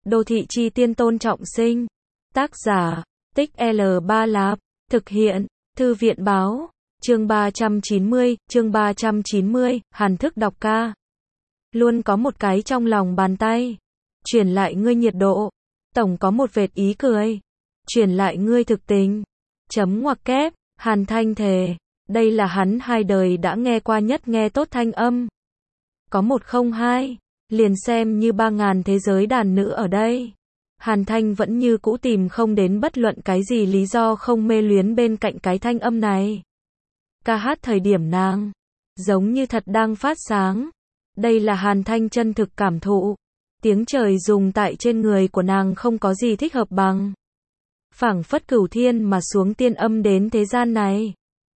Đô thị chi tiên Tôn Trọng Sinh. Tác giả, Tích L3 Lạp. Thực hiện, Thư viện báo. Chương 390, Hàn thức đọc ca. Luôn có một cái trong lòng bàn tay. Truyền lại ngươi nhiệt độ. Tổng có một vệt ý cười. Truyền lại ngươi thực tình. Chấm ngoặc kép, Hàn Thanh thề. Đây là hắn hai đời đã nghe qua nhất nghe tốt thanh âm. Có một không hai. Liền xem như 3.000 thế giới đàn nữ ở đây. Hàn Thanh vẫn như cũ tìm không đến bất luận cái gì lý do không mê luyến bên cạnh cái thanh âm này. Ca hát thời điểm nàng, giống như thật đang phát sáng. Đây là Hàn Thanh chân thực cảm thụ. Tiếng trời dùng tại trên người của nàng không có gì thích hợp bằng. Phảng phất cửu thiên mà xuống tiên âm đến thế gian này.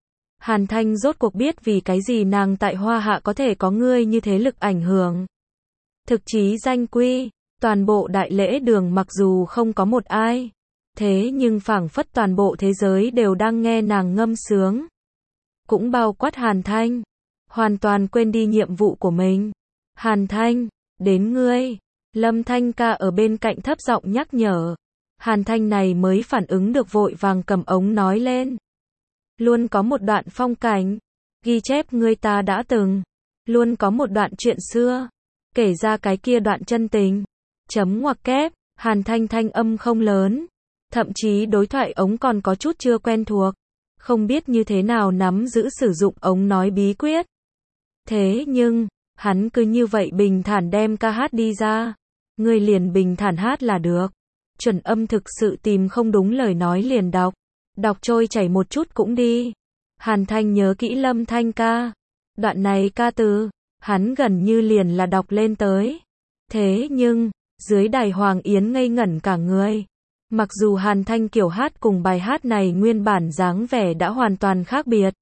Hàn Thanh rốt cuộc biết vì cái gì nàng tại Hoa Hạ có thể có ngươi như thế lực ảnh hưởng. Thực chí danh quy, toàn bộ đại lễ đường mặc dù không có một ai, thế nhưng phảng phất toàn bộ thế giới đều đang nghe nàng ngâm sướng. Cũng bao quát Hàn Thanh, hoàn toàn quên đi nhiệm vụ của mình. Hàn Thanh, đến ngươi. Lâm Thanh ca ở bên cạnh thấp giọng nhắc nhở. Hàn Thanh này mới phản ứng được vội vàng cầm ống nói lên. Luôn có một đoạn phong cảnh, ghi chép ngươi ta đã từng. Luôn có một đoạn chuyện xưa, kể ra cái kia đoạn chân tình. Chấm ngoặc kép, Hàn Thanh thanh âm không lớn. Thậm chí đối thoại ống còn có chút chưa quen thuộc. Không biết như thế nào nắm giữ sử dụng ống nói bí quyết. Thế nhưng, hắn cứ như vậy bình thản đem ca hát đi ra. Ngươi liền bình thản hát là được. Chuẩn âm thực sự tìm không đúng lời nói liền đọc. Đọc trôi chảy một chút cũng đi. Hàn Thanh nhớ kỹ Lâm Thanh ca. Đoạn này ca từ, hắn gần như liền là đọc lên tới. Thế nhưng, dưới đài Hoàng Yến ngây ngẩn cả người. Mặc dù Hàn Thanh kiểu hát cùng bài hát này nguyên bản dáng vẻ đã hoàn toàn khác biệt.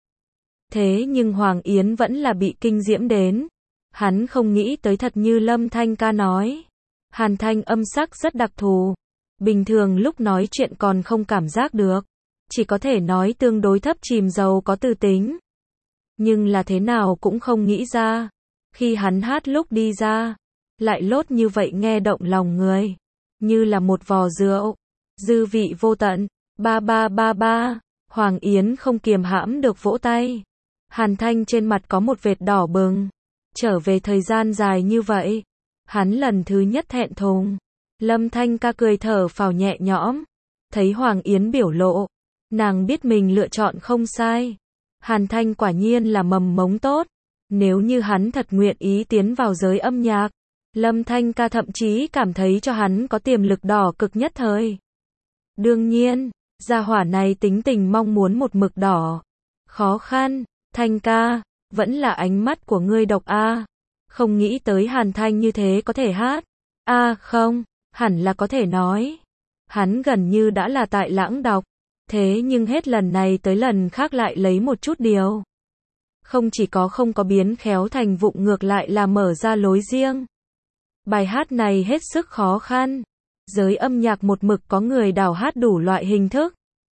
Thế nhưng Hoàng Yến vẫn là bị kinh diễm đến. Hắn không nghĩ tới thật như Lâm Thanh ca nói. Hàn Thanh âm sắc rất đặc thù. Bình thường lúc nói chuyện còn không cảm giác được. Chỉ có thể nói tương đối thấp chìm giàu có từ tính. Nhưng là thế nào cũng không nghĩ ra. Khi hắn hát lúc đi ra, lại lốt như vậy nghe động lòng người. Như là một vò rượu. Dư vị vô tận. Ba ba ba ba. Hoàng Yến không kiềm hãm được vỗ tay. Hàn Thanh trên mặt có một vệt đỏ bừng. Trở về thời gian dài như vậy. Hắn lần thứ nhất thẹn thùng. Lâm Thanh ca cười thở phào nhẹ nhõm. Thấy Hoàng Yến biểu lộ. Nàng biết mình lựa chọn không sai. Hàn Thanh quả nhiên là mầm mống tốt. Nếu như hắn thật nguyện ý tiến vào giới âm nhạc. Lâm Thanh ca thậm chí cảm thấy cho hắn có tiềm lực đỏ cực nhất thời. Đương nhiên, gia hỏa này tính tình mong muốn một mực đỏ. Khó khăn, Thanh ca, vẫn là ánh mắt của ngươi độc a. Không nghĩ tới Hàn Thanh như thế có thể hát. Không, hẳn là có thể nói. Hắn gần như đã là tại lãng đọc. Thế nhưng hết lần này tới lần khác lại lấy một chút điều. Không chỉ có không có biến khéo thành vụng ngược lại là mở ra lối riêng. Bài hát này hết sức khó khăn. Giới âm nhạc một mực có người đào hát đủ loại hình thức.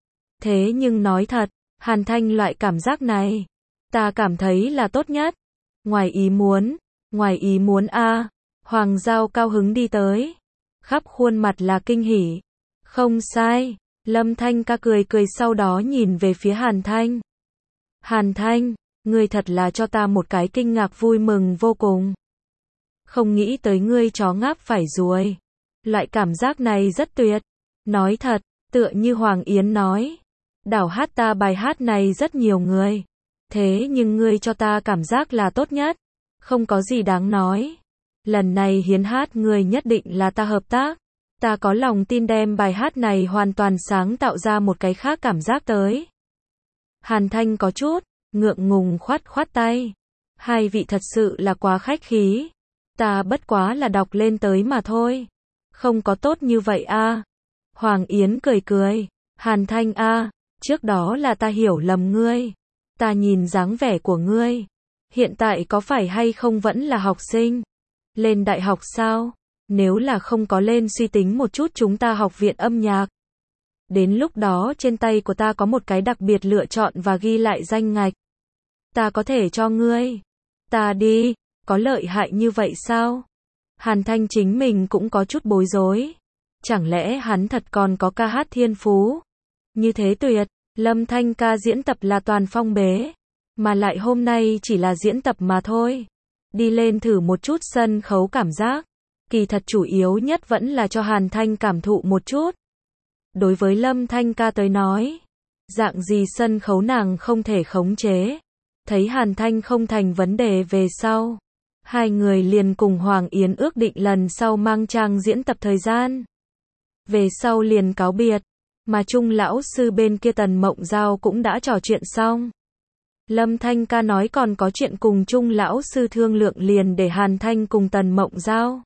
Thế nhưng nói thật, Hàn Thanh loại cảm giác này, ta cảm thấy là tốt nhất. Ngoài ý muốn a. Hoàng Giao cao hứng đi tới. Khắp khuôn mặt là kinh hỉ. Không sai. Lâm Thanh ca cười cười sau đó nhìn về phía Hàn Thanh. Hàn Thanh, ngươi thật là cho ta một cái kinh ngạc vui mừng vô cùng. Không nghĩ tới ngươi chó ngáp phải ruồi. Loại cảm giác này rất tuyệt. Nói thật, tựa như Hoàng Yến nói. Đảo hát ta bài hát này rất nhiều người. Thế nhưng ngươi cho ta cảm giác là tốt nhất. Không có gì đáng nói. Lần này hiến hát ngươi nhất định là ta hợp tác. Ta có lòng tin đem bài hát này hoàn toàn sáng tạo ra một cái khác cảm giác tới. Hàn Thanh có chút ngượng ngùng khoát khoát tay. Hai vị thật sự là quá khách khí. Ta bất quá là đọc lên tới mà thôi. Không có tốt như vậy a. Hoàng Yến cười cười. Hàn Thanh a, trước đó là ta hiểu lầm ngươi. Ta nhìn dáng vẻ của ngươi. Hiện tại có phải hay không vẫn là học sinh? Lên đại học sao? Nếu là không có lên suy tính một chút chúng ta học viện âm nhạc. Đến lúc đó trên tay của ta có một cái đặc biệt lựa chọn và ghi lại danh ngạch. Ta có thể cho ngươi. Ta đi, có lợi hại như vậy sao? Hàn Thanh chính mình cũng có chút bối rối. Chẳng lẽ hắn thật còn có ca hát thiên phú? Như thế tuyệt, Lâm Thanh ca diễn tập là toàn phong bế, mà lại hôm nay chỉ là diễn tập mà thôi. Đi lên thử một chút sân khấu cảm giác. Kỳ thật chủ yếu nhất vẫn là cho Hàn Thanh cảm thụ một chút. Đối với Lâm Thanh ca tới nói, dạng gì sân khấu nàng không thể khống chế. Thấy Hàn Thanh không thành vấn đề về sau, hai người liền cùng Hoàng Yến ước định lần sau mang trang diễn tập thời gian. Về sau liền cáo biệt, mà Trung lão sư bên kia Tần Mộng Giao cũng đã trò chuyện xong. Lâm Thanh ca nói còn có chuyện cùng Trung lão sư thương lượng, liền để Hàn Thanh cùng Tần Mộng Giao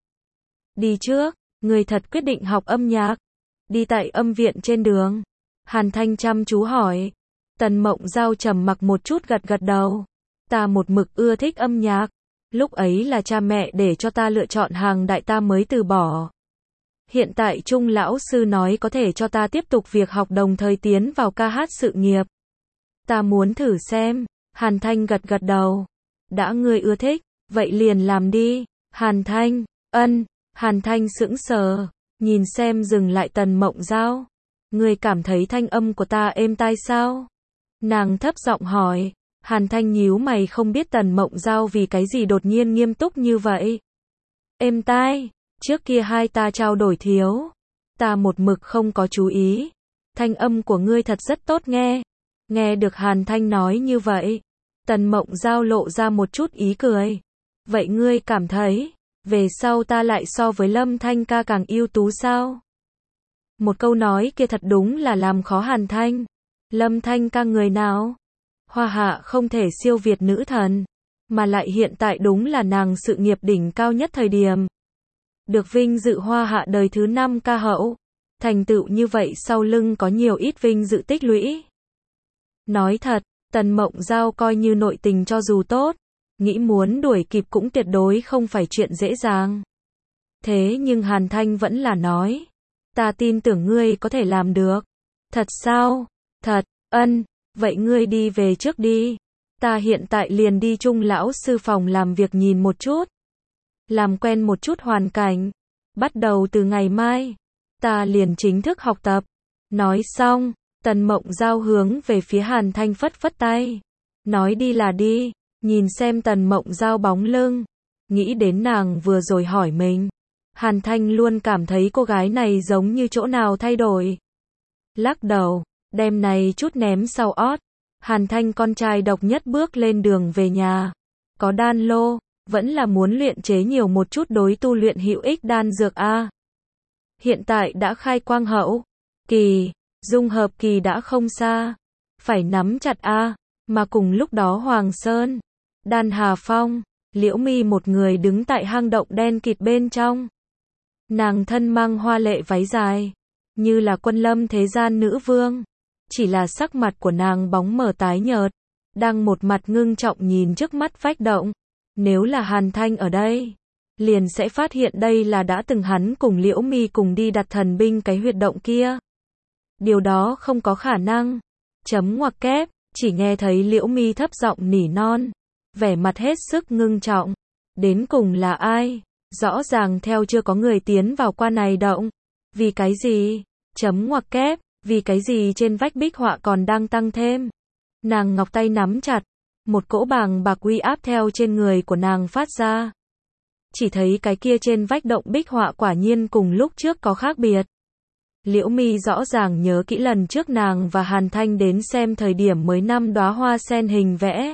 đi trước. Người thật quyết định học âm nhạc? Đi tại âm viện trên đường, Hàn Thanh chăm chú hỏi. Tần Mộng Giao trầm mặc một chút gật gật đầu. Ta một mực ưa thích âm nhạc. Lúc ấy là cha mẹ để cho ta lựa chọn hàng đại ta mới từ bỏ. Hiện tại Trung lão sư nói có thể cho ta tiếp tục việc học đồng thời tiến vào ca hát sự nghiệp. Ta muốn thử xem. Hàn Thanh gật gật đầu. Đã ngươi ưa thích, vậy liền làm đi. Hàn Thanh, ân. Hàn Thanh sững sờ, nhìn xem dừng lại Tần Mộng Giao. Ngươi cảm thấy thanh âm của ta êm tai sao? Nàng thấp giọng hỏi. Hàn Thanh nhíu mày, không biết Tần Mộng Giao vì cái gì đột nhiên nghiêm túc như vậy. Êm tai, trước kia hai ta trao đổi thiếu. Ta một mực không có chú ý. Thanh âm của ngươi thật rất tốt nghe. Nghe được Hàn Thanh nói như vậy, Tần Mộng Giao lộ ra một chút ý cười. Vậy ngươi cảm thấy, về sau ta lại so với Lâm Thanh ca càng ưu tú sao? Một câu nói kia thật đúng là làm khó Hàn Thanh. Lâm Thanh ca người nào? Hoa hạ không thể siêu việt nữ thần, mà lại hiện tại đúng là nàng sự nghiệp đỉnh cao nhất thời điểm. Được vinh dự Hoa hạ đời thứ 5 ca hậu. Thành tựu như vậy sau lưng có nhiều ít vinh dự tích lũy. Nói thật, Tần Mộng Giao coi như nội tình cho dù tốt, nghĩ muốn đuổi kịp cũng tuyệt đối không phải chuyện dễ dàng. Thế nhưng Hàn Thanh vẫn là nói. Ta tin tưởng ngươi có thể làm được. Thật sao? Thật, ân. Vậy ngươi đi về trước đi. Ta hiện tại liền đi Trung lão sư phòng làm việc nhìn một chút. Làm quen một chút hoàn cảnh. Bắt đầu từ ngày mai, ta liền chính thức học tập. Nói xong, Tần Mộng Giao hướng về phía Hàn Thanh phất phất tay. Nói đi là đi. Nhìn xem Tần Mộng Giao bóng lưng, nghĩ đến nàng vừa rồi hỏi mình. Hàn Thanh luôn cảm thấy cô gái này giống như chỗ nào thay đổi. Lắc đầu, đem này chút ném sau ót. Hàn Thanh con trai độc nhất bước lên đường về nhà. Có đan lô, vẫn là muốn luyện chế nhiều một chút đối tu luyện hữu ích đan dược a. Hiện tại đã khai quang hậu kỳ, dung hợp kỳ đã không xa. Phải nắm chặt a. Mà cùng lúc đó Hoàng Sơn, Đan Hà Phong, Liễu Mi một người đứng tại hang động đen kịt bên trong. Nàng thân mang hoa lệ váy dài, như là quân lâm thế gian nữ vương. Chỉ là sắc mặt của nàng bóng mờ tái nhợt, đang một mặt ngưng trọng nhìn trước mắt vách động. Nếu là Hàn Thanh ở đây, liền sẽ phát hiện đây là đã từng hắn cùng Liễu Mi cùng đi đặt thần binh cái huyệt động kia. Điều đó không có khả năng. Chấm ngoặc kép, chỉ nghe thấy Liễu Mi thấp giọng nỉ non, vẻ mặt hết sức ngưng trọng. Đến cùng là ai? Rõ ràng theo chưa có người tiến vào qua này động. Vì cái gì? Chấm ngoặc kép, vì cái gì trên vách bích họa còn đang tăng thêm? Nàng ngọc tay nắm chặt, một cỗ bàng bạc uy áp theo trên người của nàng phát ra. Chỉ thấy cái kia trên vách động bích họa quả nhiên cùng lúc trước có khác biệt. Liễu Mi rõ ràng nhớ kỹ lần trước nàng và Hàn Thanh đến xem thời điểm mới 5 đóa hoa sen hình vẽ.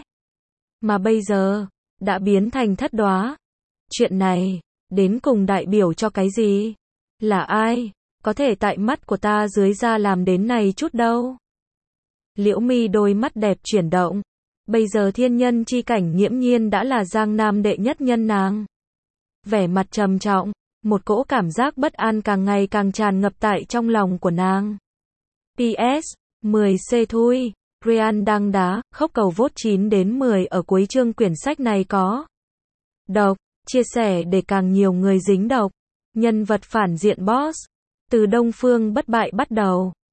Mà bây giờ, đã biến thành thất đóa. Chuyện này, đến cùng đại biểu cho cái gì? Là ai? Có thể tại mắt của ta dưới da làm đến này chút đâu? Liễu Mi đôi mắt đẹp chuyển động. Bây giờ thiên nhân chi cảnh nghiễm nhiên đã là Giang Nam đệ nhất nhân nàng. Vẻ mặt trầm trọng, một cỗ cảm giác bất an càng ngày càng tràn ngập tại trong lòng của nàng. PS, 10C thui, Ryan đăng đá, khóc cầu vote 9 đến 10 ở cuối chương quyển sách này có. Độc, chia sẻ để càng nhiều người dính độc. Nhân vật phản diện boss. Từ Đông Phương bất bại bắt đầu.